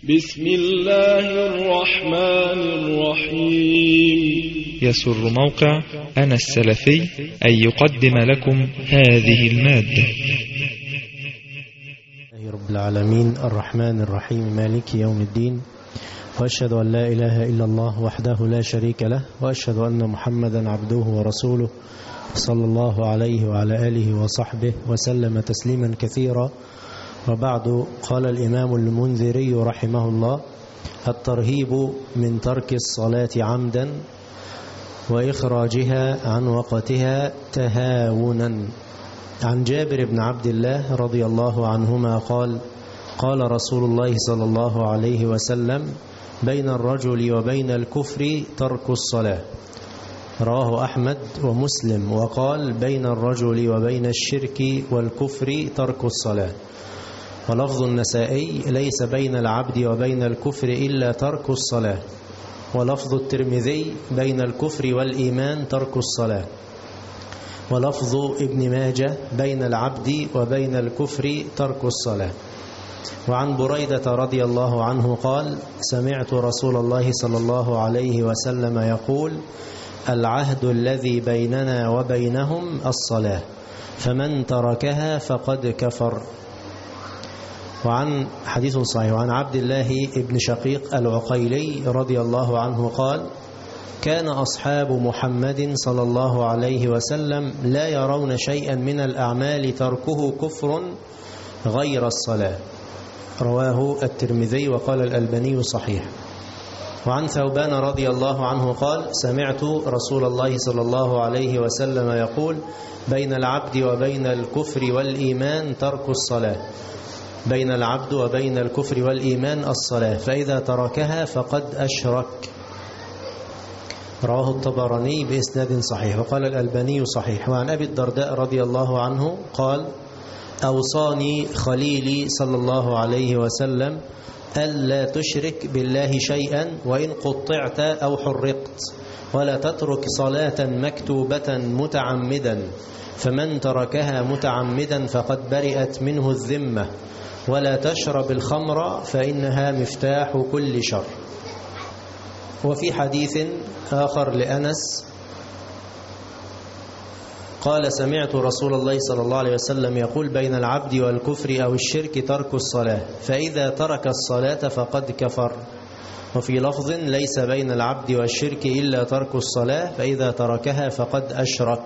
بسم الله الرحمن الرحيم. يسر موقع أنا السلفي أن يقدم لكم هذه المادة. رب العالمين الرحمن الرحيم مالك يوم الدين، وأشهد أن لا إله إلا الله وحده لا شريك له، وأشهد أن محمدا عبده ورسوله صلى الله عليه وعلى آله وصحبه وسلم تسليما كثيرا. وبعد، قال الإمام المنذري رحمه الله: الترهيب من ترك الصلاة عمدا وإخراجها عن وقتها تهاونا. عن جابر بن عبد الله رضي الله عنهما قال: قال رسول الله صلى الله عليه وسلم: بين الرجل وبين الكفر ترك الصلاة. رواه أحمد ومسلم. وقال: بين الرجل وبين الشرك والكفر ترك الصلاة. ولفظ النسائي: ليس بين العبد وبين الكفر إلا ترك الصلاة. ولفظ الترمذي: بين الكفر والإيمان ترك الصلاة. ولفظ ابن ماجه: بين العبد وبين الكفر ترك الصلاة. وعن بريدة رضي الله عنه قال: سمعت رسول الله صلى الله عليه وسلم يقول: العهد الذي بيننا وبينهم الصلاة، فمن تركها فقد كفر. وعن حديث صحيح وعن عبد الله بن شقيق العقيلي رضي الله عنه قال: كان أصحاب محمد صلى الله عليه وسلم لا يرون شيئا من الأعمال تركه كفر غير الصلاة. رواه الترمذي وقال الألباني صحيح. وعن ثوبان رضي الله عنه قال: سمعت رسول الله صلى الله عليه وسلم يقول: بين العبد وبين الكفر والإيمان ترك الصلاة. بين العبد وبين الكفر والإيمان الصلاة، فإذا تركها فقد أشرك. رواه الطبراني بإسناد صحيح وقال الألباني صحيح. وعن أبي الدرداء رضي الله عنه قال: أوصاني خليلي صلى الله عليه وسلم ألا تشرك بالله شيئا وإن قطعت أو حرقت، ولا تترك صلاة مكتوبة متعمدا، فمن تركها متعمدا فقد برئت منه الذمة، ولا تشرب الخمر فإنها مفتاح كل شر. وفي حديث آخر لأنس قال: سمعت رسول الله صلى الله عليه وسلم يقول: بين العبد والكفر أو الشرك ترك الصلاة، فإذا ترك الصلاة فقد كفر. وفي لفظ: ليس بين العبد والشرك إلا ترك الصلاة، فإذا تركها فقد أشرك.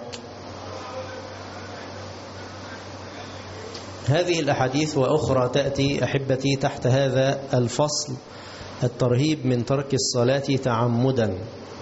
هذه الأحاديث وأخرى تأتي أحبتي تحت هذا الفصل: الترهيب من ترك الصلاة تعمدا.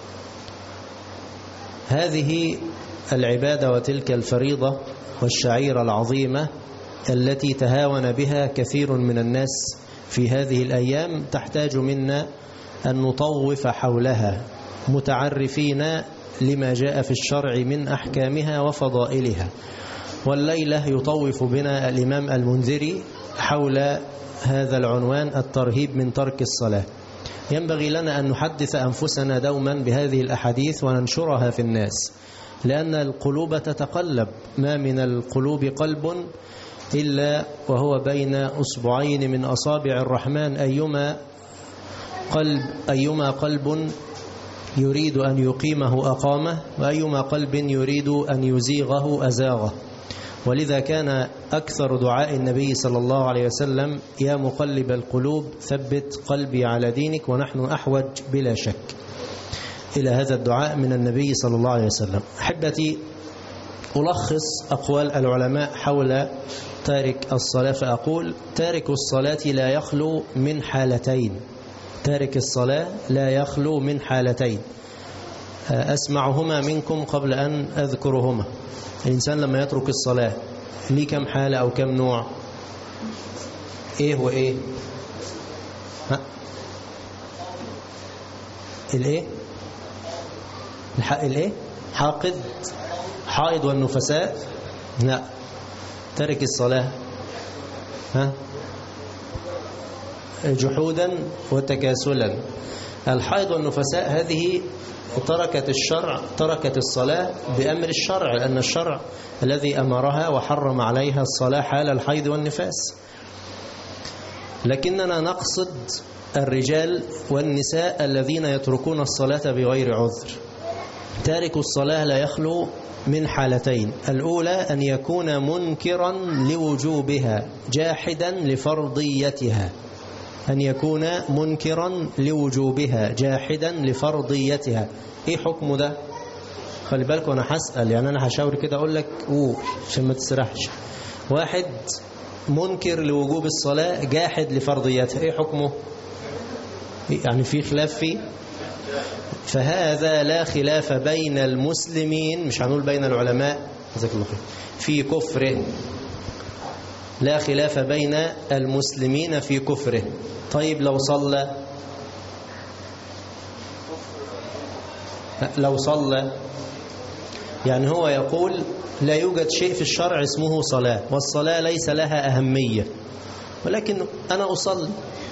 هذه العبادة وتلك الفريضة والشعيرة العظيمة التي تهاون بها كثير من الناس في هذه الأيام تحتاج منا أن نطوف حولها متعرفين لما جاء في الشرع من أحكامها وفضائلها. والليلة يطوف بنا الإمام المنذري حول هذا العنوان: الترهيب من ترك الصلاة. ينبغي لنا أن نحدث أنفسنا دوما بهذه الأحاديث وننشرها في الناس، لأن القلوب تتقلب، ما من القلوب قلب إلا وهو بين أصبعين من أصابع الرحمن، أيما قلب يريد أن يقيمه أقامه، وأيما قلب يريد أن يزيغه أزاغه. ولذا كان أكثر دعاء النبي صلى الله عليه وسلم: يا مقلب القلوب ثبت قلبي على دينك. ونحن أحوج بلا شك إلى هذا الدعاء من النبي صلى الله عليه وسلم. أحبتي، ألخص أقوال العلماء حول تارك الصلاة فأقول: تارك الصلاة لا يخلو من حالتين. تارك الصلاة لا يخلو من حالتين أسمعهما منكم قبل أن أذكرهما. الإنسان لما يترك الصلاة ليه كم حالة أو كم نوع؟ إيه وإيه؟ الإيه؟ الإيه؟ حائض والنفساء؟ لا. ترك الصلاة جحودا وتكاسلا. الحائض والنفساء هذه تركت الصلاة بأمر الشرع، لأن الشرع الذي أمرها وحرم عليها الصلاة حال الحيض والنفاس. لكننا نقصد الرجال والنساء الذين يتركون الصلاة بغير عذر. تارك الصلاة لا يخلو من حالتين: الأولى أن يكون منكرا لوجوبها جاحدا لفرضيتها، أن يكون منكرا لوجوبها جاحدا لفرضيتها. إيه حكم ده؟ خلي بالك وأنا هسأل، يعني أنا هشاور كده أقول لك قول عشان ما تسرحش. واحد منكر لوجوب الصلاة جاحد لفرضيتها، إيه حكمه؟ يعني في خلاف فيه؟ فهذا لا خلاف بين المسلمين، مش هنقول بين العلماء، جزاك الله خير، في كفره. لا خلاف بين المسلمين في كفره. طيب لو صلى يعني هو يقول لا يوجد شيء في الشرع اسمه صلاة، والصلاة ليس لها أهمية، ولكن أنا أصلي،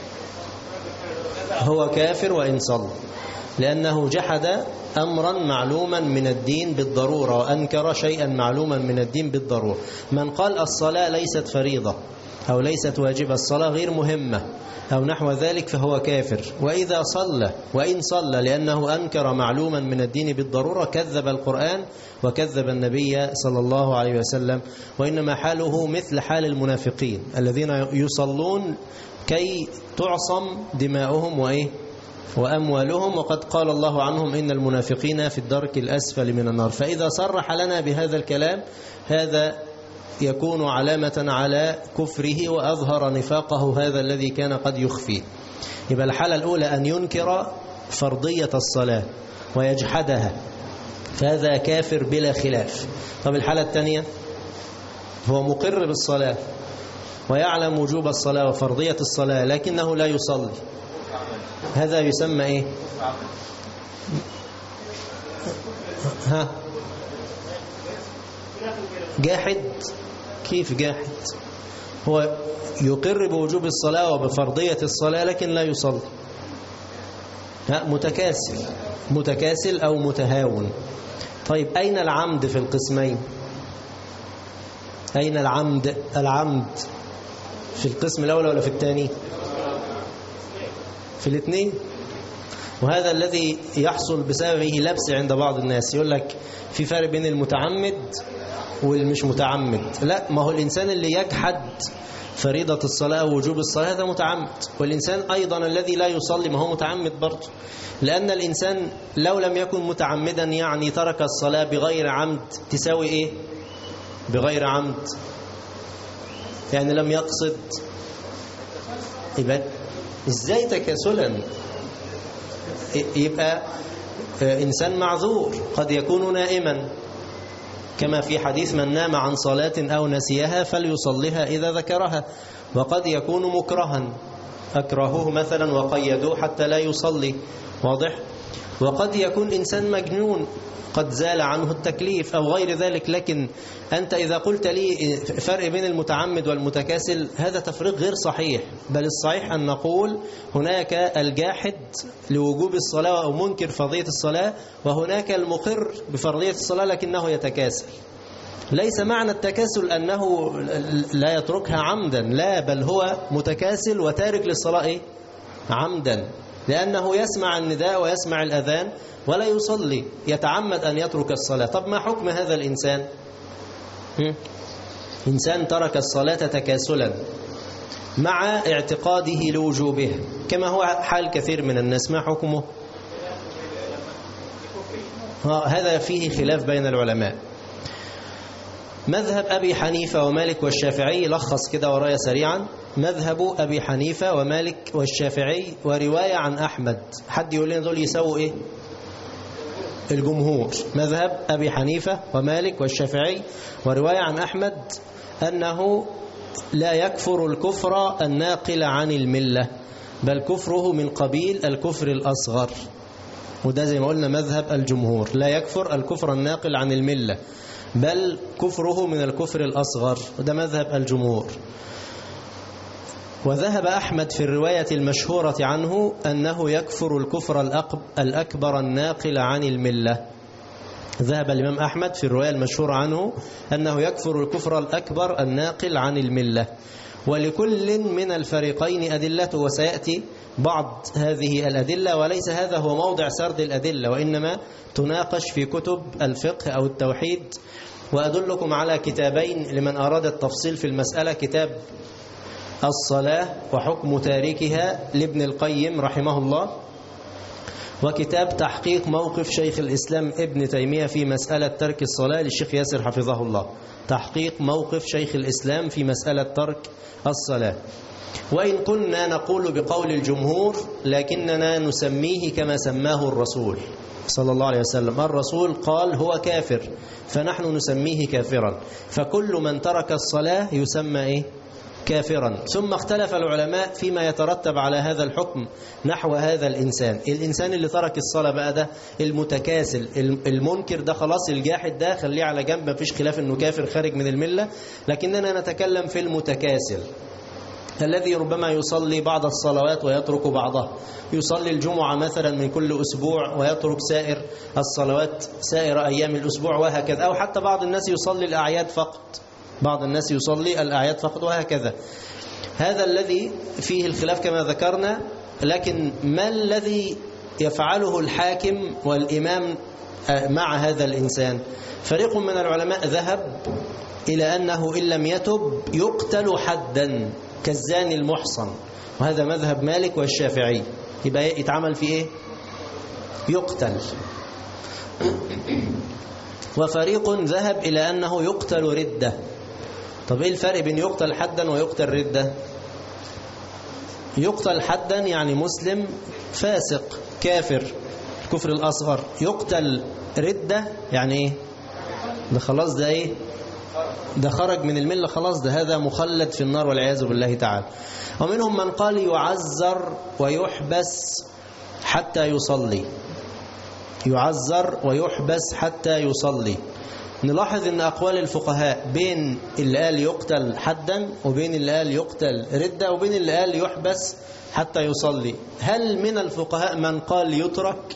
هو كافر وإن صلى، لأنه جحد أمرا معلوما من الدين بالضرورة وأنكر شيئا معلوما من الدين بالضرورة. من قال الصلاة ليست فريضة أو ليست واجبة، الصلاة غير مهمة أو نحو ذلك، فهو كافر. وإذا صلى وإن صلى لأنه أنكر معلوما من الدين بالضرورة كذب القرآن وكذب النبي صلى الله عليه وسلم. وإنما حاله مثل حال المنافقين الذين يصلون كي تعصم دماؤهم وأموالهم، وقد قال الله عنهم إن المنافقين في الدرك الأسفل من النار. فإذا صرح لنا بهذا الكلام هذا يكون علامة على كفره وأظهر نفاقه هذا الذي كان قد يخفيه. يبقى الحالة الأولى أن ينكر فرضية الصلاة ويجحدها، فهذا كافر بلا خلاف. طب الحالة الثانية هو مقر بالصلاة ويعلم وجوب الصلاة وفرضية الصلاة لكنه لا يصلي، هذا يسمى إيه؟ جاحد. كيف جاحد؟ هو يقر بوجوب الصلاة وبفرضية الصلاة لكن لا يصلي. متكاسل أو متهاون. طيب أين العمد في القسمين؟ أين العمد في القسم الأول ولا في الثاني؟ في الاثنين. وهذا الذي يحصل بسببه لبس عند بعض الناس، يقول لك في فرق بين المتعمد والمش متعمد. لا، ما هو الإنسان اللي يجحد فريضة الصلاة ووجوب الصلاة هذا متعمد، والإنسان أيضا الذي لا يصلي ما هو متعمد برضه، لأن الإنسان لو لم يكن متعمدا يعني ترك الصلاة بغير عمد تساوي إيه؟ بغير عمد يعني لم يقصد. يبقى إزاي تكاسلا؟ يبقى إنسان معذور، قد يكون نائما كما في حديث من نام عن صلاة أو نسيها فليصليها إذا ذكرها، وقد يكون مكرها أكرهوه مثلا وقيدوه حتى لا يصلي، واضح؟ وقد يكون إنسان مجنون قد زال عنه التكليف أو غير ذلك. لكن أنت إذا قلت لي فرق بين المتعمد والمتكاسل هذا تفريق غير صحيح، بل الصحيح أن نقول هناك الجاحد لوجوب الصلاة أو منكر فرضية الصلاة، وهناك المقر بفرضية الصلاة لكنه يتكاسل. ليس معنى التكاسل أنه لا يتركها عمدا، لا، بل هو متكاسل وتارك للصلاة عمدا، لأنه يسمع النداء ويسمع الأذان ولا يصلي، يتعمد أن يترك الصلاة. طب ما حكم هذا الإنسان؟ إنسان ترك الصلاة تكاسلا مع اعتقاده لوجوبها كما هو حال كثير من الناس، ما حكمه؟ هذا فيه خلاف بين العلماء. مذهب أبي حنيفة ومالك والشافعي، لخص كده ورايا سريعا: مذهب أبي حنيفة ومالك والشافعي ورواية عن أحمد. حد يقول لنا دول يسووا إيه؟ الجمهور. مذهب أبي حنيفة ومالك والشافعي ورواية عن أحمد أنه لا يكفر الكفر الناقل عن الملة، بل كفره من قبيل الكفر الأصغر. وده زي ما قلنا مذهب الجمهور، لا يكفر الكفر الناقل عن الملة بل كفره من الكفر الأصغر، وده مذهب الجمهور. وذهب أحمد في الرواية المشهورة عنه أنه يكفر الكفر الأكبر الناقل عن الملة. ذهب الإمام أحمد في الرواية المشهورة عنه أنه يكفر الكفر الأكبر الناقل عن الملة. ولكل من الفريقين أدلته، وسيأتي بعض هذه الأدلة، وليس هذا هو موضع سرد الأدلة، وإنما تناقش في كتب الفقه أو التوحيد. وأدلكم على كتابين لمن أراد التفصيل في المسألة: كتاب الصلاة وحكم تاركها لابن القيم رحمه الله، وكتاب تحقيق موقف شيخ الإسلام ابن تيمية في مسألة ترك الصلاة للشيخ ياسر حفظه الله. تحقيق موقف شيخ الإسلام في مسألة ترك الصلاة. وإن كنا نقول بقول الجمهور لكننا نسميه كما سماه الرسول صلى الله عليه وسلم. الرسول قال هو كافر، فنحن نسميه كافرا. فكل من ترك الصلاة يسمى إيه؟ كافرا. ثم اختلف العلماء فيما يترتب على هذا الحكم نحو هذا الإنسان. الإنسان اللي ترك الصلاة بقى ده المتكاسل المنكر ده خلاص، الجاحد ده خليه على جنب، مفيش خلاف انه كافر خارج من الملة، لكننا نتكلم في المتكاسل الذي ربما يصلي بعض الصلوات ويترك بعضها، يصلي الجمعة مثلا من كل أسبوع ويترك سائر الصلوات سائر أيام الأسبوع وهكذا، أو حتى بعض الناس يصلي الأعياد فقط، بعض الناس يصلي الأعياد فقط وهكذا. هذا الذي فيه الخلاف كما ذكرنا. لكن ما الذي يفعله الحاكم والإمام مع هذا الإنسان؟ فريق من العلماء ذهب إلى أنه إن لم يتب يقتل حدا كالزاني المحصن، وهذا مذهب مالك والشافعي. يبقى يتعمل في إيه؟ يقتل. وفريق ذهب إلى أنه يقتل ردة. طب إيه الفرق بين يقتل حدا ويقتل ردة؟ يقتل حدا يعني مسلم فاسق كافر الكفر الأصغر. يقتل ردة يعني إيه؟ ده خلاص، ده إيه؟ ده خرج من الملة خلاص، ده هذا مخلد في النار والعياذ بالله تعالى. ومنهم من قال يعذر ويحبس حتى يصلي، يعذر ويحبس حتى يصلي. نلاحظ ان اقوال الفقهاء بين اللي قال يقتل حدا وبين اللي قال يقتل ردة وبين اللي قال يحبس حتى يصلي. هل من الفقهاء من قال يترك؟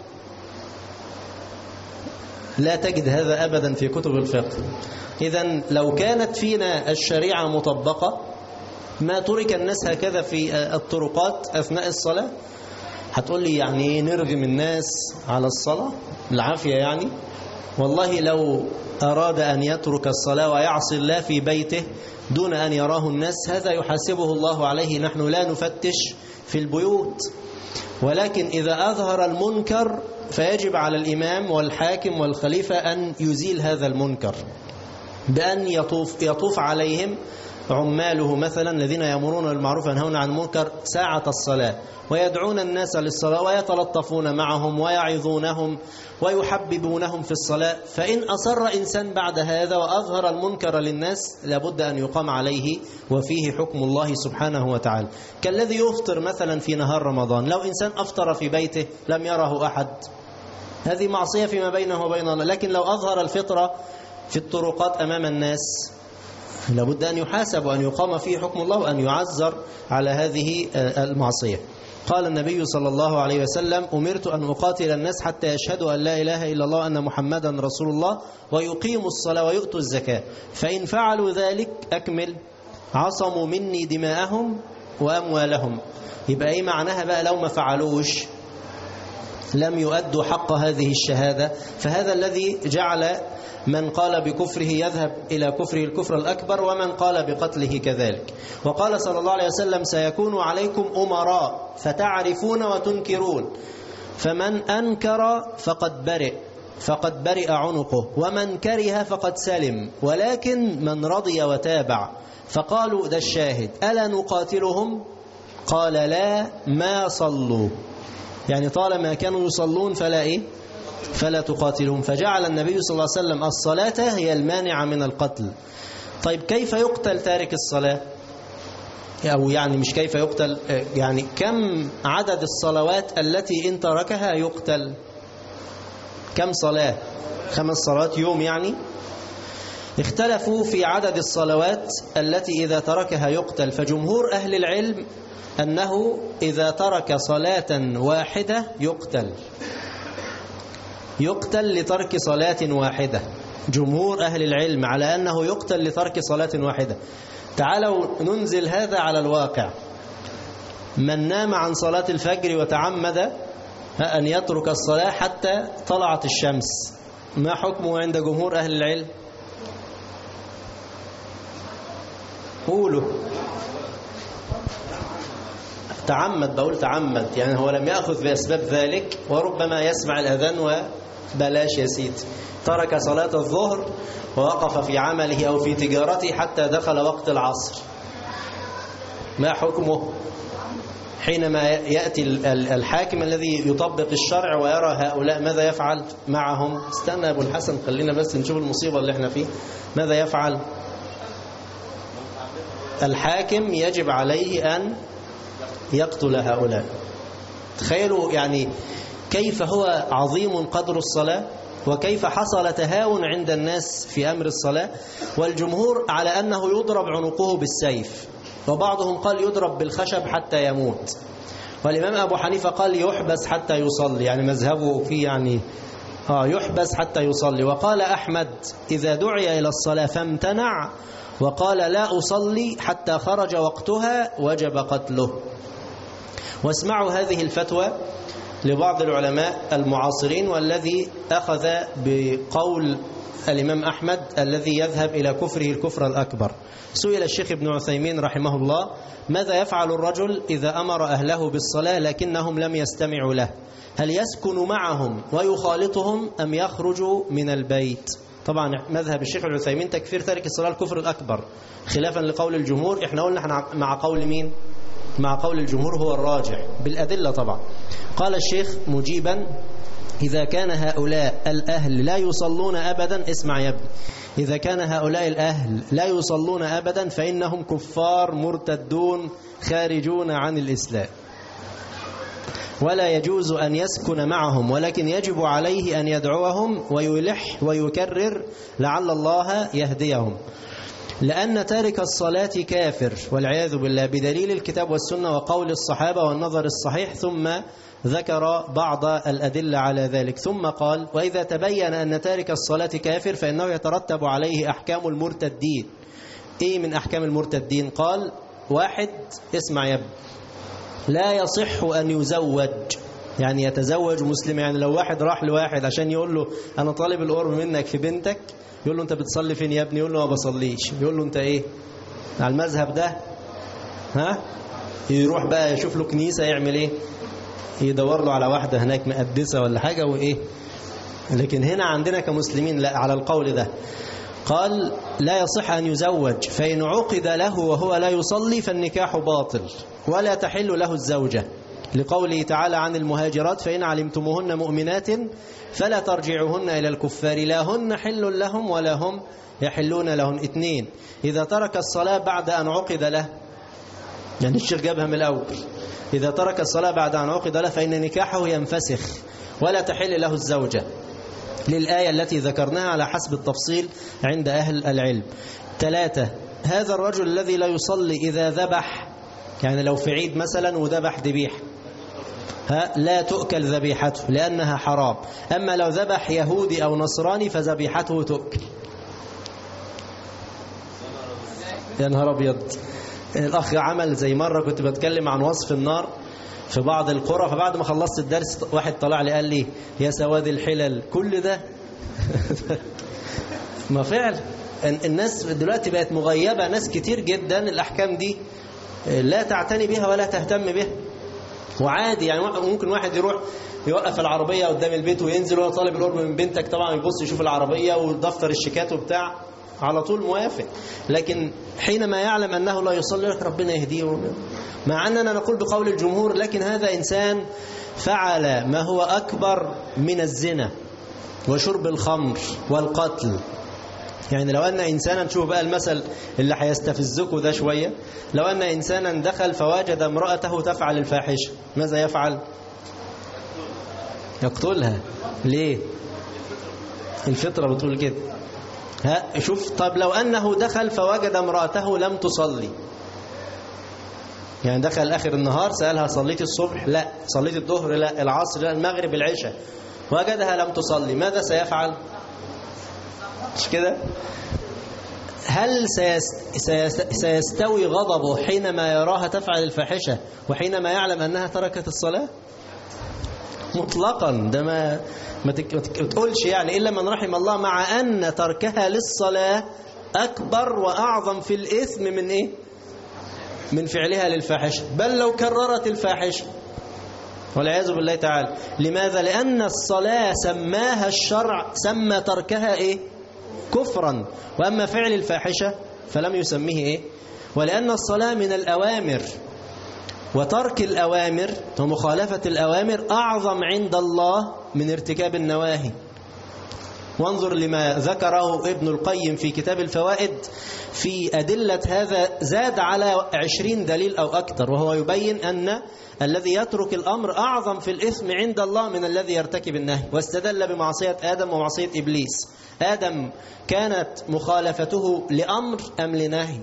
لا تجد هذا ابدا في كتب الفقه. إذن لو كانت فينا الشريعة مطبقة ما ترك الناس هكذا في الطرقات أثناء الصلاة. هتقول لي يعني نرغم الناس على الصلاة العافية يعني؟ والله لو أراد أن يترك الصلاة ويعصي الله في بيته دون أن يراه الناس هذا يحاسبه الله عليه. نحن لا نفتش في البيوت، ولكن إذا أظهر المنكر فيجب على الإمام والحاكم والخليفة أن يزيل هذا المنكر بأن يطوف عليهم عماله مثلا الذين يأمرون بالمعروف وينهون عن المنكر ساعة الصلاة، ويدعون الناس للصلاة ويتلطفون معهم ويعظونهم ويحببونهم في الصلاة. فإن أصر إنسان بعد هذا وأظهر المنكر للناس لابد أن يقام عليه وفيه حكم الله سبحانه وتعالى. كالذي يفطر مثلا في نهار رمضان، لو إنسان أفطر في بيته لم يره أحد هذه معصية فيما بينه وبين الله. لكن لو أظهر الفطرة في الطرقات أمام الناس لابد أن يحاسب وأن يقام فيه حكم الله وأن يعذر على هذه المعصية. قال النبي صلى الله عليه وسلم: أمرت أن أقاتل الناس حتى يشهدوا أن لا إله إلا الله وأن محمدا رسول الله ويقيموا الصلاة ويؤتوا الزكاة، فإن فعلوا ذلك أكمل عصموا مني دماءهم وأموالهم. يبقى إيه معناها بقى لو ما فعلوش؟ لم يؤدوا حق هذه الشهادة. فهذا الذي جعل من قال بكفره يذهب إلى كفره الكفر الأكبر، ومن قال بقتله كذلك. وقال صلى الله عليه وسلم: سيكون عليكم أمراء فتعرفون وتنكرون، فمن أنكر فقد برئ عنقه، ومن كره فقد سلم، ولكن من رضي وتابع. فقالوا: ده الشاهد، ألا نقاتلهم؟ قال: لا، ما صلوا، يعني طالما كانوا يصلون فلا تقاتلهم. فجعل النبي صلى الله عليه وسلم الصلاة هي المانعة من القتل. طيب كيف يقتل تارك الصلاة؟ أو يعني مش كيف يقتل، يعني كم عدد الصلوات التي إن تركها يقتل؟ كم صلاة؟ 5 صلوات يوم يعني؟ اختلفوا في عدد الصلوات التي إذا تركها يقتل. فجمهور أهل العلم أنه إذا ترك صلاة واحدة يقتل لترك صلاة واحدة. جمهور أهل العلم على أنه يقتل لترك صلاة واحدة. تعالوا ننزل هذا على الواقع. من نام عن صلاة الفجر وتعمد أن يترك الصلاة حتى طلعت الشمس، ما حكمه عند جمهور أهل العلم؟ قولوا. تعمد، بقول تعمد، يعني هو لم يأخذ بأسباب ذلك، وربما يسمع الأذان وبلاش يا سيدي، ترك صلاة الظهر ووقف في عمله أو في تجارته حتى دخل وقت العصر، ما حكمه حينما يأتي الحاكم الذي يطبق الشرع ويرى هؤلاء ماذا يفعل معهم؟ استنى يا أبو الحسن، خلينا بس نشوف المصيبة اللي احنا فيه. ماذا يفعل الحاكم؟ يجب عليه أن يقتل هؤلاء. تخيلوا يعني كيف هو عظيم قدر الصلاة، وكيف حصل تهاون عند الناس في أمر الصلاة. والجمهور على أنه يضرب عنقه بالسيف، وبعضهم قال يضرب بالخشب حتى يموت، والإمام أبو حنيفة قال يحبس حتى يصلي، يعني مذهبه فيه يعني يحبس حتى يصلي. وقال أحمد إذا دعي إلى الصلاة فامتنع وقال لا أصلي حتى خرج وقتها وجب قتله. واسمعوا هذه الفتوى لبعض العلماء المعاصرين، والذي أخذ بقول الإمام أحمد الذي يذهب إلى كفره الكفر الأكبر. سئل الشيخ ابن عثيمين رحمه الله ماذا يفعل الرجل إذا أمر أهله بالصلاة لكنهم لم يستمعوا له؟ هل يسكن معهم ويخالطهم أم يخرج من البيت؟ طبعا مذهب الشيخ العثيمين تكفير تارك الصلاة الكفر الأكبر خلافا لقول الجمهور. احنا قلنا احنا مع قول مين؟ مع قول الجمهور هو الراجح بالأدلة طبعا. قال الشيخ مجيبا إذا كان هؤلاء الأهل لا يصلون أبدا، اسمع يا ابني، إذا كان هؤلاء الأهل لا يصلون أبدا فإنهم كفار مرتدون خارجون عن الإسلام، ولا يجوز أن يسكن معهم، ولكن يجب عليه أن يدعوهم ويلح ويكرر لعل الله يهديهم، لأن تارك الصلاة كافر والعياذ بالله بدليل الكتاب والسنة وقول الصحابة والنظر الصحيح. ثم ذكر بعض الأدلة على ذلك، ثم قال وإذا تبين أن تارك الصلاة كافر فإنه يترتب عليه أحكام المرتدين. إيه من أحكام المرتدين؟ قال واحد، اسمع يا ابني، لا يصح أن يزوج، يعني يتزوج مسلم. يعني لو واحد راح لواحد عشان يقول له أنا طالب القرب منك في بنتك، يقول له أنت بتصلي فين يا ابني؟ يقول له ما بصليش. يقول له أنت إيه على المذهب ده؟ يروح بقى يشوف له كنيسة، يعمل إيه؟ يدور له على واحدة هناك مقدسة ولا حاجة وإيه. لكن هنا عندنا كمسلمين لا، على القول ده قال لا يصح أن يزوج، فإن عقد له وهو لا يصلي فالنكاح باطل ولا تحل له الزوجة، لقوله تعالى عن المهاجرات فإن علمتموهن مؤمنات فلا ترجعوهن إلى الكفار لا هن حل لهم ولا هم يحلون لهم. 2 إذا ترك الصلاة بعد أن عقد له، يعني الشيخ جابها من الأول، إذا ترك الصلاة بعد أن عقد له فإن نكاحه ينفسخ ولا تحل له الزوجة، للآية التي ذكرناها على حسب التفصيل عند أهل العلم. 3 هذا الرجل الذي لا يصلي إذا ذبح، يعني لو في عيد مثلا وذبح ذبيحة لا تؤكل ذبيحته لأنها حرام، أما لو ذبح يهودي أو نصراني فذبيحته تؤكل. يا نهار أبيض. الأخ عمل زي مرة كنت بتكلم عن وصف النار في بعض القرى، فبعد ما خلصت الدرس واحد طلع لي قال لي يا سواد الحلل كل ده ما فعل الناس دلوقتي بقت مغيبة، ناس كتير جدا الأحكام دي لا تعتني بها ولا تهتم بها، وعادي يعني ممكن واحد يروح يوقف العربية قدام البيت وينزل وهو طالب القرب من بنتك، طبعا يبص يشوف العربية ودفتر الشيكات وبتاع على طول موافق، لكن حينما يعلم أنه لا يصلي لك ربنا يهديه. مع أننا نقول بقول الجمهور لكن هذا إنسان فعل ما هو أكبر من الزنا وشرب الخمر والقتل. يعني لو أن إنسانا، شوف بقى المثل اللي هيستفزكوا ده شوية، لو أن إنسانا دخل فوجد امرأته تفعل الفاحشة ماذا يفعل؟ يقتلها. ليه؟ الفطرة بتقول كده. شوف طب لو أنه دخل فوجد امرأته لم تصلي، يعني دخل آخر النهار سألها صليت الصبح؟ لا. صليت الظهر؟ لا. العصر؟ لا. المغرب؟ العشاء؟ وجدها لم تصلي، ماذا سيفعل؟ مش كده؟ هل سيستوي غضبه حينما يراها تفعل الفاحشة وحينما يعلم أنها تركت الصلاة؟ مطلقا. ده ما تقولش يعني إلا من رحم الله، مع أن تركها للصلاة أكبر وأعظم في الإثم من إيه؟ من فعلها للفاحشة، بل لو كررت الفاحشة والعياذ بالله تعالى. لماذا؟ لأن الصلاة سماها الشرع، سمى تركها إيه؟ كفرا، وأما فعل الفاحشة فلم يسميه إيه؟ ولأن الصلاة من الأوامر، وترك الأوامر ومخالفة الأوامر أعظم عند الله من ارتكاب النواهي. وانظر لما ذكره ابن القيم في كتاب الفوائد في أدلة هذا، زاد على 20 دليل أو أكثر، وهو يبين أن الذي يترك الأمر أعظم في الإثم عند الله من الذي يرتكب النهي. واستدل بمعصية آدم ومعصية إبليس. آدم كانت مخالفته لأمر أم لنهي؟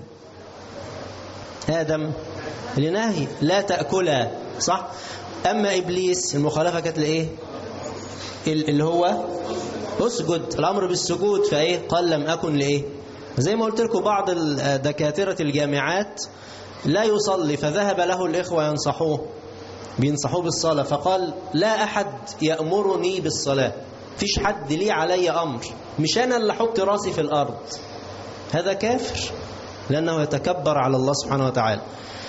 آدم لنهي، لا تأكلها، صح؟ أما إبليس المخالفة كانت لإيه؟ اللي هو اسجد، الأمر بالسجود، فإيه؟ قال لم أكن لإيه؟ زي ما قلت لكم بعض دكاترة الجامعات لا يصلي، فذهب له الإخوة بينصحوه بالصلاة، فقال لا أحد يأمرني بالصلاة، فيش حد لي علي أمر، مش أنا اللي أحط راسي في الأرض. هذا كافر لأنه يتكبر على الله سبحانه وتعالى.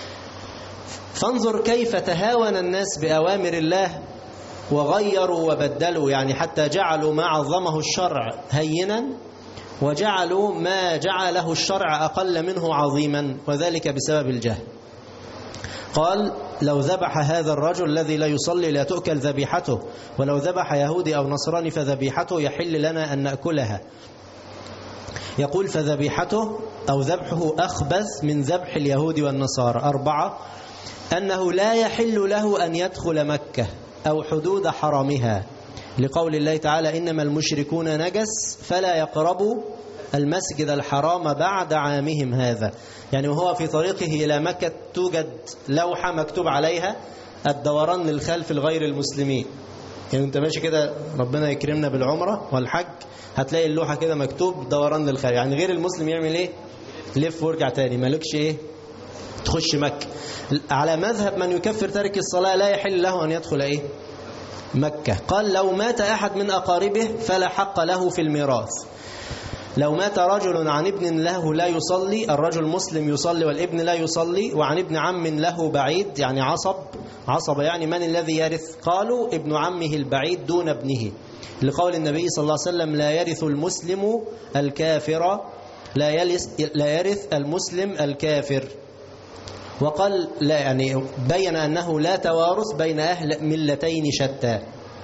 فانظر كيف تهاون الناس بأوامر الله وغيروا وبدلوا، يعني حتى جعلوا ما عظمه الشرع هينا، وجعلوا ما جعله الشرع أقل منه عظيما، وذلك بسبب الجهل. قال لو ذبح هذا الرجل الذي لا يصلي لا تؤكل ذبيحته، ولو ذبح يهودي أو نصراني فذبيحته يحل لنا أن نأكلها. يقول فذبيحته أو ذبحه أخبث من ذبح اليهود والنصارى. 4 أنه لا يحل له أن يدخل مكة أو حدود حرمها، لقول الله تعالى إنما المشركون نجس فلا يقربوا المسجد الحرام بعد عامهم هذا. يعني وهو في طريقه إلى مكة توجد لوحة مكتوب عليها الدوران للخلف لغير المسلمين. يعني انت ماشي كده، ربنا يكرمنا بالعمرة والحج، هتلاقي اللوحة كده مكتوب دوران للخلف، يعني غير المسلم يعمل ايه؟ لف وارجع تاني، مالكش ايه؟ تخش مكة. على مذهب من يكفر تارك الصلاة لا يحل له أن يدخل ايه؟ مكة. قال لو مات أحد من أقاربه فلا حق له في الميراث. لو مات رجل عن ابن له لا يصلي، الرجل مسلم يصلي والابن لا يصلي، وعن ابن عم له بعيد، يعني عصب يعني من الذي يرث؟ قالوا ابن عمه البعيد دون ابنه، لقول النبي صلى الله عليه وسلم لا يرث المسلم الكافر، لا يرث المسلم الكافر. وقال لا، يعني بين أنه لا توارث بين أهل ملتين شتى.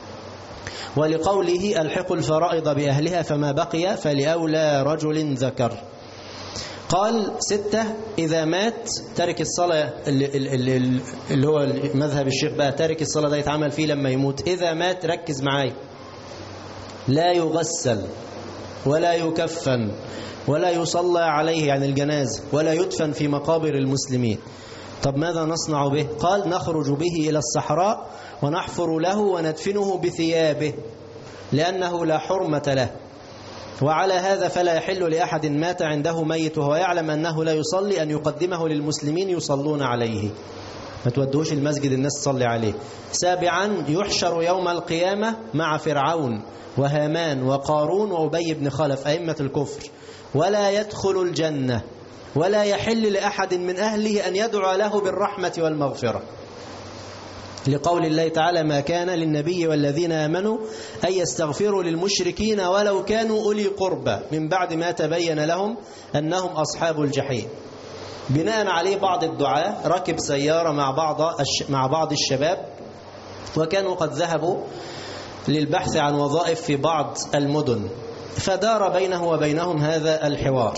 ولقوله الحق الفرائض بأهلها فما بقي فلأولى رجل ذكر. قال 6 إذا مات ترك الصلاة، اللي هو مذهب الشيخ بقى، ترك الصلاة ده يتعمل فيه لما يموت. إذا مات ركز معاي، لا يغسل ولا يكفن ولا يصلى عليه، يعني الجنازة، ولا يدفن في مقابر المسلمين. طب ماذا نصنع به؟ قال نخرج به إلى الصحراء ونحفر له وندفنه بثيابه، لأنه لا حرمة له. وعلى هذا فلا يحل لأحد مات عنده ميت وهو يعلم أنه لا يصلي أن يقدمه للمسلمين يصلون عليه، ما تودوش المسجد الناس تصلي عليه. 7 يحشر يوم القيامة مع فرعون وهامان وقارون وأبي بن خلف أئمة الكفر، ولا يدخل الجنة، ولا يحل لأحد من أهله أن يدعو له بالرحمة والمغفرة، لقول الله تعالى ما كان للنبي والذين آمنوا أن يستغفروا للمشركين ولو كانوا أولي قربى من بعد ما تبين لهم أنهم أصحاب الجحيم. بناء عليه بعض الدعاة ركب سيارة مع بعض الشباب، وكانوا قد ذهبوا للبحث عن وظائف في بعض المدن، فدار بينه وبينهم هذا الحوار.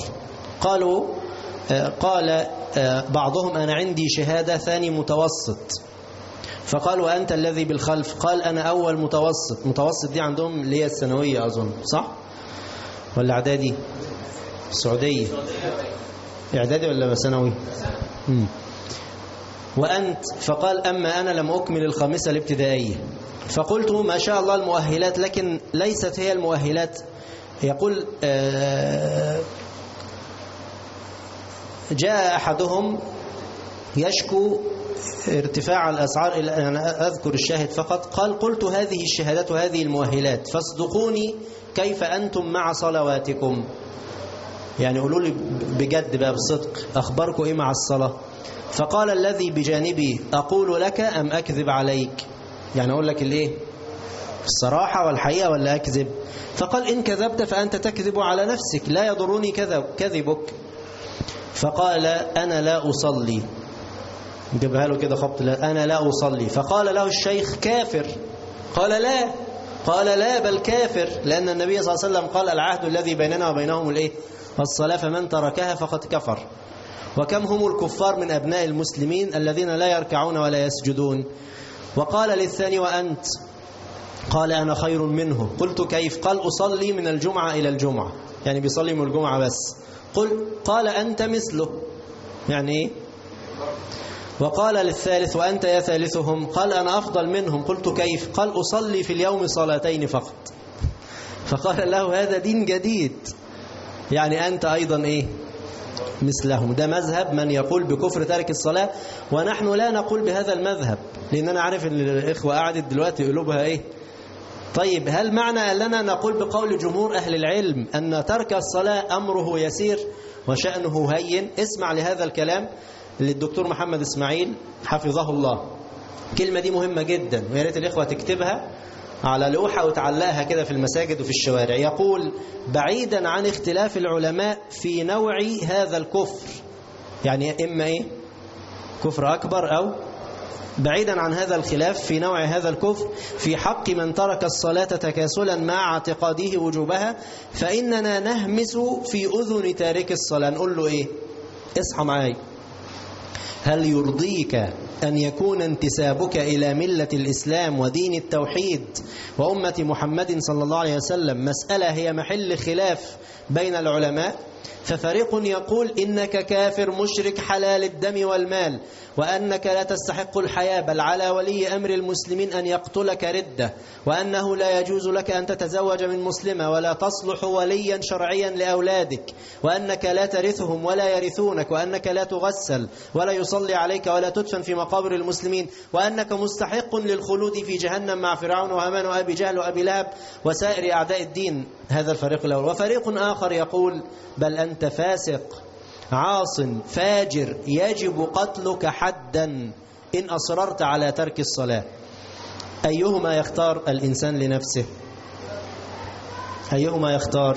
قال بعضهم أنا عندي شهادة ثاني متوسط، فقال وأنت الذي بالخلف؟ قال أنا أول متوسط. متوسط دي عندهم اللي هي الثانوية أظن، صح؟ ولا إعدادي؟ السعودية إعدادي ولا ثانوي؟ وأنت؟ فقال أما أنا لم أكمل الخامسة الابتدائية. فقلت ما شاء الله المؤهلات، لكن ليست هي المؤهلات. يقول جاء أحدهم يشكو ارتفاع الأسعار، أنا أذكر الشاهد فقط، قال قلت هذه الشهادات وهذه المؤهلات فاصدقوني كيف أنتم مع صلواتكم، يعني قولوا لي بجد بقى بصدق أخباركم إيه مع الصلاة؟ فقال الذي بجانبي أقول لك أم أكذب عليك، يعني أقول لك الإيه الصراحة والحقيقة ولا أكذب؟ فقال إن كذبت فأنت تكذب على نفسك لا يضرني كذبك. فقال أنا لا أصلي، جابها له كده خبط، أنا لا أصلي. فقال له الشيخ كافر، قال لا بل كافر، لأن النبي صلى الله عليه وسلم قال العهد الذي بيننا وبينهم الإيه الصلاة فمن تركها فقد كفر. وكم هم الكفار من أبناء المسلمين الذين لا يركعون ولا يسجدون. وقال للثاني وأنت؟ قال أنا خير منه. قلت كيف؟ قال أصلي من الجمعة إلى الجمعة، يعني بيصلي من الجمعة بس. قال أنت مثله، يعني إيه؟ وقال للثالث وأنت يا ثالثهم؟ قال أنا أفضل منهم. قلت كيف؟ قال أصلي في اليوم صلاتين فقط. فقال له هذا دين جديد، يعني أنت أيضا إيه مثلهم. ده مذهب من يقول بكفر تارك الصلاة، ونحن لا نقول بهذا المذهب، لأن أنا عارف أن الإخوة قاعدت دلوقتي قلوبها إيه. طيب هل معنى أننا نقول بقول جمهور أهل العلم أن ترك الصلاة أمره يسير وشأنه هين؟ اسمع لهذا الكلام للدكتور محمد إسماعيل حفظه الله. كلمة دي مهمة جدا، ويا ريت الإخوة تكتبها على لوحة وتعلقها كده في المساجد وفي الشوارع. يقول بعيدا عن اختلاف العلماء في نوع هذا الكفر، يعني إما إيه كفر أكبر، أو بعيدا عن هذا الخلاف في نوع هذا الكفر في حق من ترك الصلاة تكاسلا مع اعتقاده وجوبها، فإننا نهمس في أذن تارك الصلاة. نقول له إيه؟ اصحى معاي، هل يرضيك أن يكون انتسابك إلى ملة الإسلام ودين التوحيد وأمة محمد صلى الله عليه وسلم مسألة هي محل خلاف بين العلماء؟ ففريق يقول إنك كافر مشرك حلال الدم والمال، وأنك لا تستحق الحياة، بل على ولي أمر المسلمين أن يقتلك ردة، وأنه لا يجوز لك أن تتزوج من مسلمة ولا تصلح وليا شرعيا لأولادك، وأنك لا ترثهم ولا يرثونك، وأنك لا تغسل ولا يصلي عليك ولا تدفن في مقابر المسلمين، وأنك مستحق للخلود في جهنم مع فرعون وهامان وأبي جهل وأبي لهب وسائر أعداء الدين. هذا الفريق الأول. وفريق آخر يقول بل أنت فاسق عاص فاجر يجب قتلك حدا إن أصررت على ترك الصلاة. أيهما يختار الإنسان لنفسه؟ أيهما يختار؟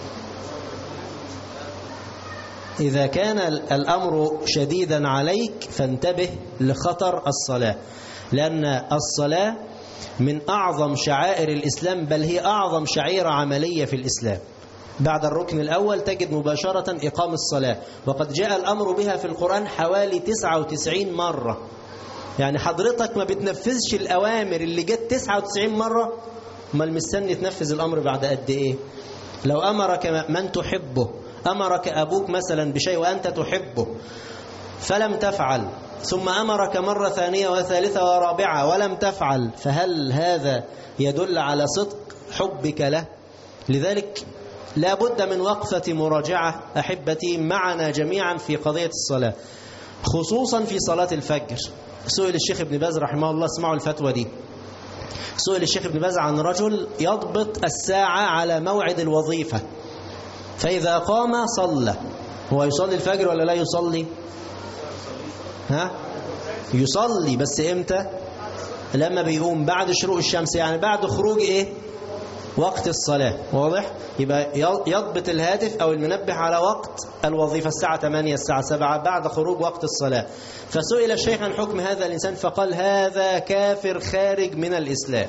إذا كان الأمر شديدا عليك فانتبه لخطر الصلاة، لأن الصلاة من أعظم شعائر الإسلام، بل هي أعظم شعيرة عملية في الإسلام. بعد الركن الأول تجد مباشرة إقام الصلاة، وقد جاء الأمر بها في القرآن حوالي 99 مرة. يعني حضرتك ما بتنفذش الأوامر اللي جت 99 مرة، ما المستني تنفذ الأمر بعد قد إيه؟ لو أمرك من تحبه، أمرك أبوك مثلا بشيء وأنت تحبه فلم تفعل، ثم أمرك مرة ثانية وثالثة ورابعة ولم تفعل، فهل هذا يدل على صدق حبك له؟ لذلك لا بد من وقفة مراجعة أحبتي معنا جميعا في قضية الصلاة، خصوصا في صلاة الفجر. سئل الشيخ ابن باز رحمه الله، اسمعوا الفتوى دي، سئل الشيخ ابن باز عن رجل يضبط الساعة على موعد الوظيفة، فإذا قام صلى. هو يصلي الفجر ولا لا يصلي؟ يصلي، بس إمتى؟ لما بيقوم بعد شروق الشمس، يعني بعد خروج إيه؟ وقت الصلاة. واضح؟ يبقى يضبط الهاتف أو المنبه على وقت الوظيفة، الساعة 8 الساعة 7 بعد خروج وقت الصلاة. فسئل الشيخ عن حكم هذا الإنسان فقال هذا كافر خارج من الإسلام.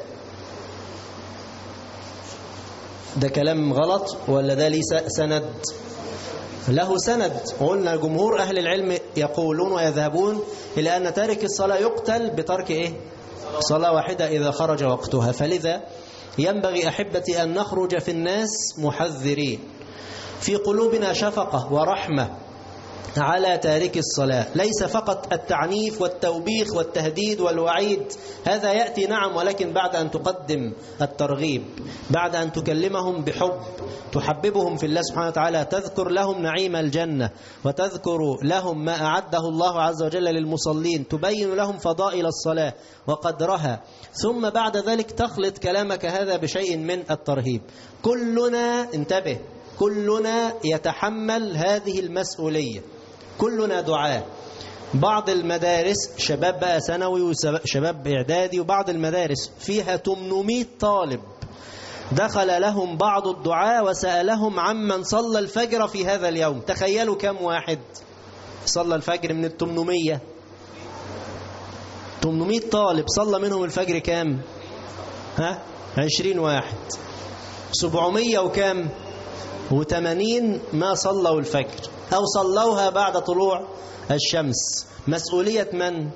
ده كلام غلط ولا ده ليه سند؟ له سند. قلنا جمهور أهل العلم يقولون ويذهبون إلى أن تارك الصلاة يقتل بترك إيه؟ صلاة واحدة إذا خرج وقتها. فلذا ينبغي أحبتي أن نخرج في الناس محذرين، في قلوبنا شفقة ورحمة على تارك الصلاة، ليس فقط التعنيف والتوبيخ والتهديد والوعيد، هذا يأتي نعم، ولكن بعد أن تقدم الترغيب، بعد أن تكلمهم بحب، تحببهم في الله سبحانه وتعالى، تذكر لهم نعيم الجنة، وتذكر لهم ما أعده الله عز وجل للمصلين، تبين لهم فضائل الصلاة وقدرها، ثم بعد ذلك تخلط كلامك هذا بشيء من الترهيب. كلنا، انتبه، كلنا يتحمل هذه المسؤولية، كلنا دعاء. بعض المدارس شباب بقى ثانوي وشباب إعدادي، وبعض المدارس فيها 800 طالب، دخل لهم بعض الدعاء وسألهم عمن صلى الفجر في هذا اليوم. تخيلوا كم واحد صلى الفجر من 800؟ 800 طالب صلى منهم الفجر كام؟ 20 واحد. 700 وكام؟ و80 ما صلوا الفجر أو صلوها بعد طلوع الشمس. مسؤولية من؟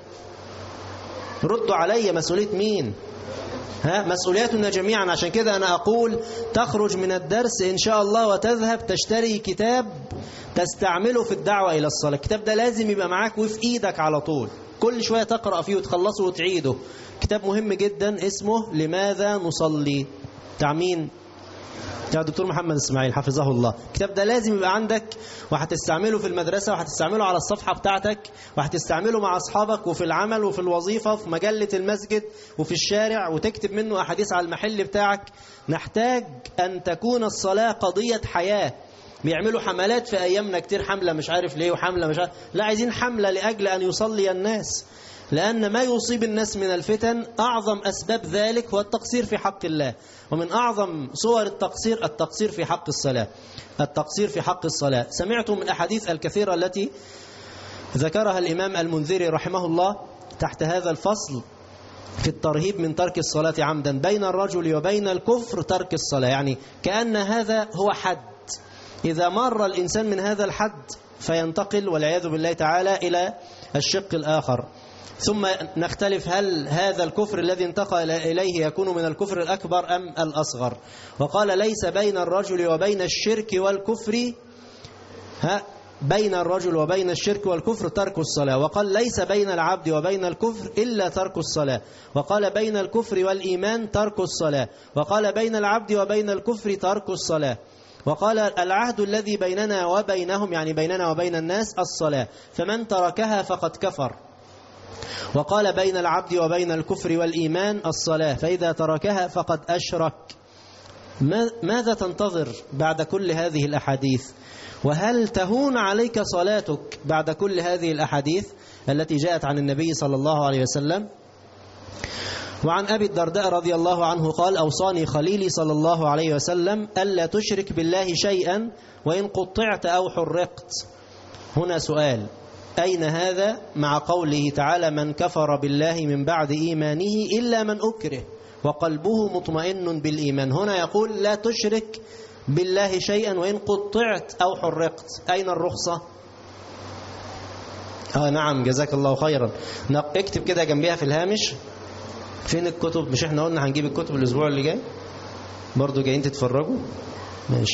ردوا علي، مسؤولية مين؟ مسؤولياتنا جميعا. عشان كده أنا أقول تخرج من الدرس إن شاء الله وتذهب تشتري كتاب تستعمله في الدعوة إلى الصلاة. الكتاب ده لازم يبقى معاك وفي إيدك على طول، كل شوية تقرأ فيه وتخلصه وتعيده. كتاب مهم جدا اسمه لماذا نصلي، بتاع مين؟ بتاع الدكتور محمد إسماعيل حفظه الله. الكتاب ده لازم يبقى عندك، وهتستعمله في المدرسة، وهتستعمله على الصفحة بتاعتك، وهتستعمله مع أصحابك وفي العمل وفي الوظيفة وفي مجلة المسجد وفي الشارع، وتكتب منه أحاديث على المحل بتاعك. نحتاج أن تكون الصلاة قضية حياة. بيعملوا حملات في أيامنا كتير، حملة مش عارف ليه وحملة مش عارف، لا، عايزين حملة لأجل أن يصلي الناس، لأن ما يصيب الناس من الفتن أعظم أسباب ذلك هو التقصير في حق الله. ومن أعظم صور التقصير في حق الصلاة، التقصير في حق الصلاة. سمعتم الأحاديث الكثيرة التي ذكرها الإمام المنذري رحمه الله تحت هذا الفصل في الترهيب من ترك الصلاة عمدا. بين الرجل وبين الكفر ترك الصلاة، يعني كأن هذا هو حد، إذا مر الإنسان من هذا الحد فينتقل والعياذ بالله تعالى إلى الشق الآخر. ثم نختلف، هل هذا الكفر الذي انتقل إليه يكون من الكفر الأكبر أم الأصغر؟ وقال ليس بين الرجل وبين الشرك والكفر بين الرجل وبين الشرك والكفر ترك الصلاة. وقال ليس بين العبد وبين الكفر إلا ترك الصلاة. وقال بين الكفر والإيمان ترك الصلاة. وقال بين العبد وبين الكفر ترك الصلاة. وقال العهد الذي بيننا وبينهم، يعني بيننا وبين الناس، الصلاة، فمن تركها فقد كفر. وقال بين العبد وبين الكفر والإيمان الصلاة، فإذا تركها فقد أشرك. ماذا تنتظر بعد كل هذه الأحاديث؟ وهل تهون عليك صلاتك بعد كل هذه الأحاديث التي جاءت عن النبي صلى الله عليه وسلم؟ وعن أبي الدرداء رضي الله عنه قال أوصاني خليلي صلى الله عليه وسلم ألا تشرك بالله شيئا وإن قطعت أو حرقت. هنا سؤال، أين هذا مع قوله تعالى من كفر بالله من بعد إيمانه إلا من أكره وقلبه مطمئن بالإيمان؟ هنا يقول لا تشرك بالله شيئا وإن قطعت أو حرقت. أين الرخصة؟ نعم، جزاك الله خيرا. اكتب كده جنبها في الهامش فين الكتب. مش احنا قلنا هنجيب الكتب الأسبوع اللي جاي؟ برضو جايين تتفرجوا؟ ماشي.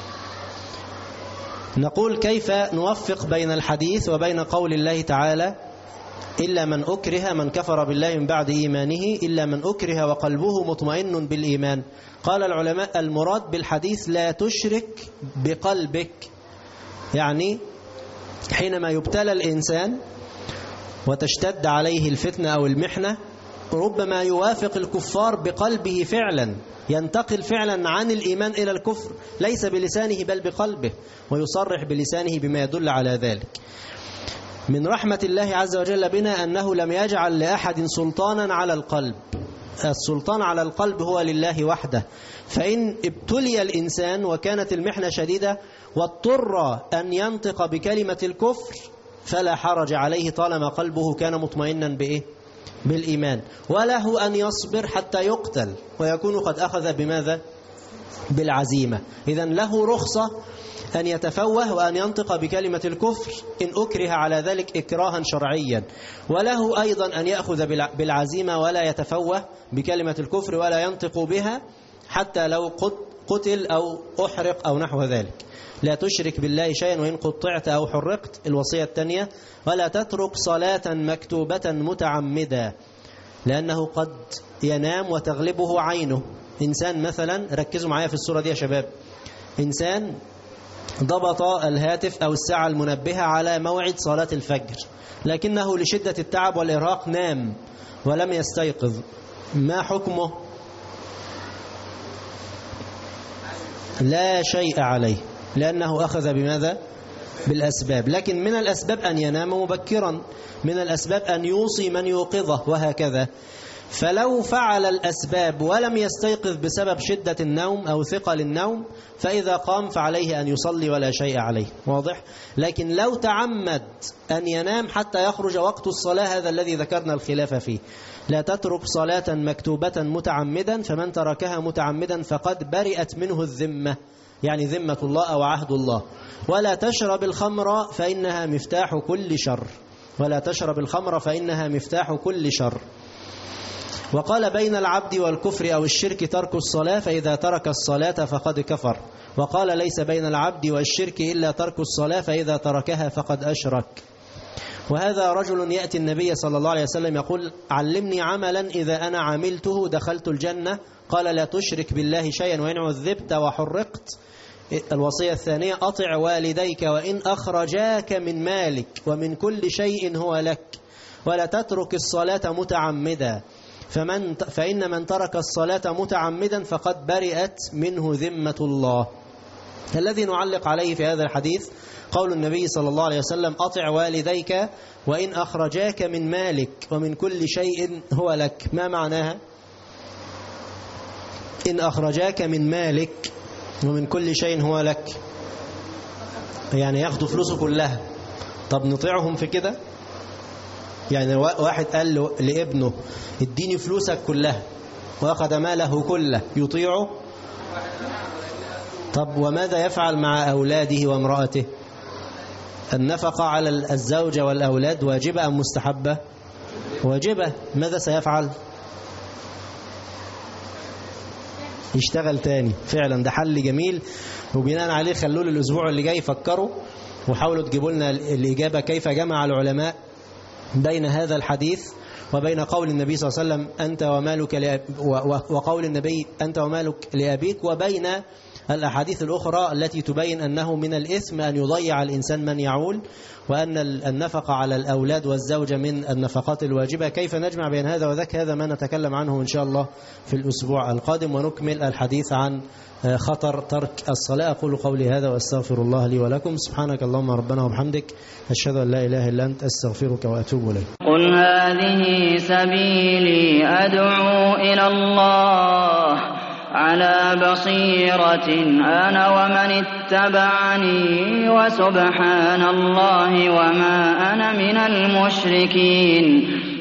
نقول كيف نوفق بين الحديث وبين قول الله تعالى إلا من أكره، من كفر بالله من بعد إيمانه إلا من أكره وقلبه مطمئن بالإيمان. قال العلماء المراد بالحديث لا تشرك بقلبك، يعني حينما يبتلى الإنسان وتشتد عليه الفتنة أو المحنة ربما يوافق الكفار بقلبه فعلا، ينتقل فعلا عن الإيمان إلى الكفر، ليس بلسانه بل بقلبه، ويصرح بلسانه بما يدل على ذلك. من رحمة الله عز وجل بنا أنه لم يجعل لأحد سلطانا على القلب. السلطان على القلب هو لله وحده. فإن ابتلي الإنسان وكانت المحنة شديدة واضطر أن ينطق بكلمة الكفر فلا حرج عليه طالما قلبه كان مطمئنا بإيه؟ بالإيمان. وله أن يصبر حتى يقتل ويكون قد أخذ بماذا؟ بالعزيمة. إذن له رخصة أن يتفوه وأن ينطق بكلمة الكفر إن أكره على ذلك إكراها شرعيا، وله أيضا أن يأخذ بالعزيمة ولا يتفوه بكلمة الكفر ولا ينطق بها حتى لو قتل أو أحرق أو نحو ذلك. لا تشرك بالله شيئا وإن قطعت أو حرقت. الوصية الثانية ولا تترك صلاة مكتوبة متعمدا، لأنه قد ينام وتغلبه عينه. إنسان مثلا، ركزوا معايا في الصورة دي يا شباب، إنسان ضبط الهاتف أو الساعة المنبهة على موعد صلاة الفجر، لكنه لشدة التعب والإرهاق نام ولم يستيقظ، ما حكمه؟ لا شيء عليه، لأنه أخذ بماذا؟ بالأسباب. لكن من الأسباب أن ينام مبكرا، من الأسباب أن يوصي من يوقظه، وهكذا. فلو فعل الأسباب ولم يستيقظ بسبب شدة النوم أو ثقل النوم، فإذا قام فعليه أن يصلي ولا شيء عليه. واضح؟ لكن لو تعمد أن ينام حتى يخرج وقت الصلاة، هذا الذي ذكرنا الخلاف فيه. لا تترك صلاة مكتوبة متعمدا، فمن تركها متعمدا فقد برئت منه الذمة، يعني ذمة الله أو عهد الله. ولا تشرب الخمر فإنها مفتاح كل شر، ولا تشرب الخمر فإنها مفتاح كل شر. وقال بين العبد والكفر أو الشرك ترك الصلاة، فإذا ترك الصلاة فقد كفر. وقال ليس بين العبد والشرك إلا ترك الصلاة، فإذا تركها فقد أشرك. وهذا رجل يأتي النبي صلى الله عليه وسلم يقول علمني عملا إذا أنا عملته دخلت الجنة. قال لا تشرك بالله شيئا وإن عذبت وحرقت. الوصية الثانية أطع والديك وإن أخرجاك من مالك ومن كل شيء هو لك. ولا تترك الصلاة متعمدا، فإن من ترك الصلاة متعمدا فقد برئت منه ذمة الله. الذي نعلق عليه في هذا الحديث قول النبي صلى الله عليه وسلم أطع والديك وإن أخرجاك من مالك ومن كل شيء هو لك. ما معناها؟ إن أخرجاك من مالك ومن كل شيء هو لك، يعني ياخدوا فلوسه كلها. طب نطيعهم في كده؟ يعني واحد قال له لابنه اديني فلوسك كلها وأخذ ماله كله، يطيعه؟ طب وماذا يفعل مع أولاده وامرأته؟ النفقة على الزوجة والأولاد واجبة أم مستحبة؟ واجبة. ماذا سيفعل؟ يشتغل تاني. فعلا ده حل جميل، وبناء عليه خلوه الأسبوع اللي جاي فكروا وحاولوا تجيبوا لنا الإجابة كيف جمع العلماء بين هذا الحديث وبين قول النبي صلى الله عليه وسلم أنت ومالك وقول النبي أنت ومالك لأبيك، وبين الأحاديث الأخرى التي تبين أنه من الإثم أن يضيع الإنسان من يعول، وأن النفقة على الأولاد والزوجة من النفقات الواجبة. كيف نجمع بين هذا وذاك؟ هذا ما نتكلم عنه إن شاء الله في الأسبوع القادم، ونكمل الحديث عن خطر ترك الصلاة. أقول قولي هذا وأستغفر الله لي ولكم. سبحانك اللهم ربنا وبحمدك، أشهد أن لا إله إلا أنت، أستغفرك وأتوب إليك. قل هذه سبيلي أدعو إلى الله على بصيرة أنا ومن اتبعني، وسبحان الله وما أنا من المشركين.